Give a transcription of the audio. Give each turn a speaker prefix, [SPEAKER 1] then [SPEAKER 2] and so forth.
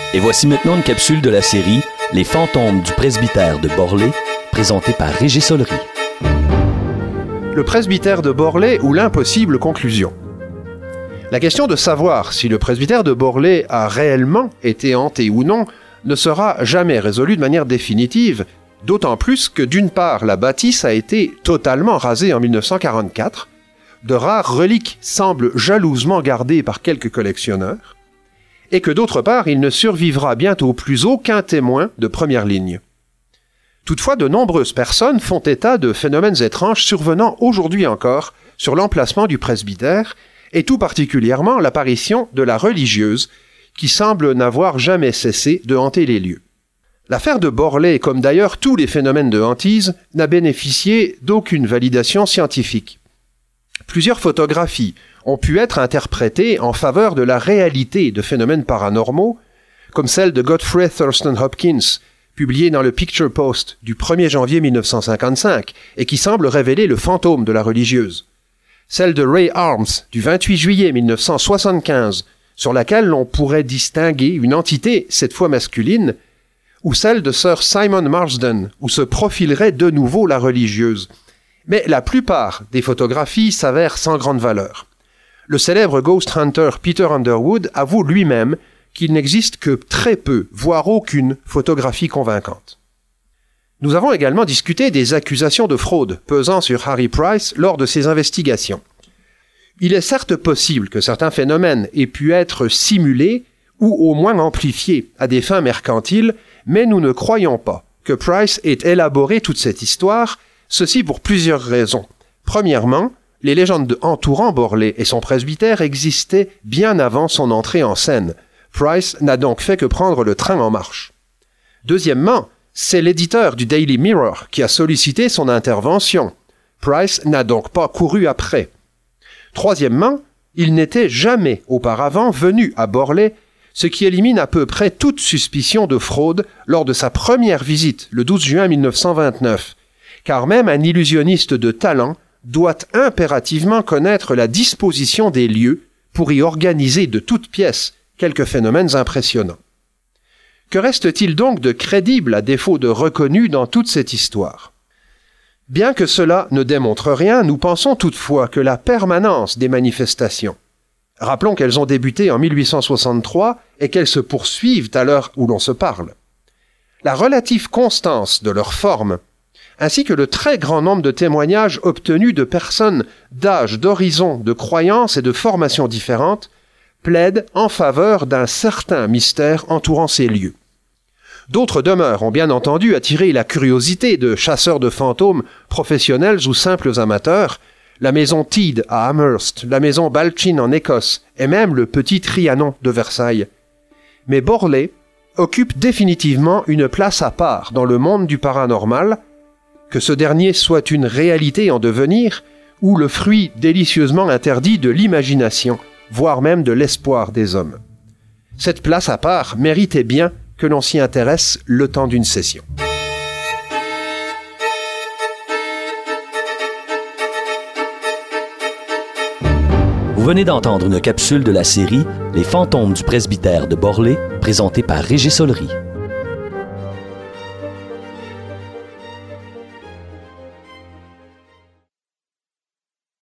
[SPEAKER 1] Et voici maintenant une capsule de la série « Les fantômes du presbytère de Borlée » présentée par Régis Solery.
[SPEAKER 2] Le presbytère de Borlée ou l'impossible conclusion. La question de savoir si le presbytère de Borlée a réellement été hanté ou non ne sera jamais résolue de manière définitive, d'autant plus que d'une part la bâtisse a été totalement rasée en 1944, de rares reliques semblent jalousement gardées par quelques collectionneurs, et que d'autre part il ne survivra bientôt plus aucun témoin de première ligne. Toutefois, de nombreuses personnes font état de phénomènes étranges survenant aujourd'hui encore sur l'emplacement du presbytère, et tout particulièrement l'apparition de la religieuse, qui semble n'avoir jamais cessé de hanter les lieux. L'affaire de Borlée, comme d'ailleurs tous les phénomènes de hantise, n'a bénéficié d'aucune validation scientifique. Plusieurs photographies ont pu être interprétées en faveur de la réalité de phénomènes paranormaux, comme celle de Godfrey Thurston Hopkins, publiée dans le Picture Post du 1er janvier 1955, et qui semble révéler le fantôme de la religieuse. Celle de Ray Arms, du 28 juillet 1975, sur laquelle l'on pourrait distinguer une entité, cette fois masculine, ou celle de Sir Simon Marsden, où se profilerait de nouveau la religieuse. Mais la plupart des photographies s'avèrent sans grande valeur. Le célèbre ghost hunter Peter Underwood avoue lui-même qu'il n'existe que très peu, voire aucune, photographie convaincante. Nous avons également discuté des accusations de fraude pesant sur Harry Price lors de ses investigations. Il est certes possible que certains phénomènes aient pu être simulés ou au moins amplifiés à des fins mercantiles, mais nous ne croyons pas que Price ait élaboré toute cette histoire, ceci pour plusieurs raisons. Premièrement, les légendes entourant Borlée et son presbytère existaient bien avant son entrée en scène. Price n'a donc fait que prendre le train en marche. Deuxièmement, c'est l'éditeur du Daily Mirror qui a sollicité son intervention. Price n'a donc pas couru après. Troisièmement, il n'était jamais auparavant venu à Borlée, ce qui élimine à peu près toute suspicion de fraude lors de sa première visite le 12 juin 1929, car même un illusionniste de talent doit impérativement connaître la disposition des lieux pour y organiser de toutes pièces quelques phénomènes impressionnants. Que reste-t-il donc de crédible à défaut de reconnu dans toute cette histoire ? Bien que cela ne démontre rien, nous pensons toutefois que la permanence des manifestations, rappelons qu'elles ont débuté en 1863 et qu'elles se poursuivent à l'heure où l'on se parle, la relative constance de leur forme, ainsi que le très grand nombre de témoignages obtenus de personnes d'âge, d'horizon, de croyances et de formations différentes, plaident en faveur d'un certain mystère entourant ces lieux. D'autres demeures ont bien entendu attiré la curiosité de chasseurs de fantômes professionnels ou simples amateurs, la maison Teed à Amherst, la maison Balchin en Écosse et même le petit Trianon de Versailles. Mais Borlée occupe définitivement une place à part dans le monde du paranormal, que ce dernier soit une réalité en devenir ou le fruit délicieusement interdit de l'imagination, voire même de l'espoir des hommes. Cette place à part méritait bien que l'on s'y intéresse le temps d'une session.
[SPEAKER 1] Vous venez d'entendre une capsule de la série « Les fantômes du presbytère de Borlée » présentée par Régis Solery.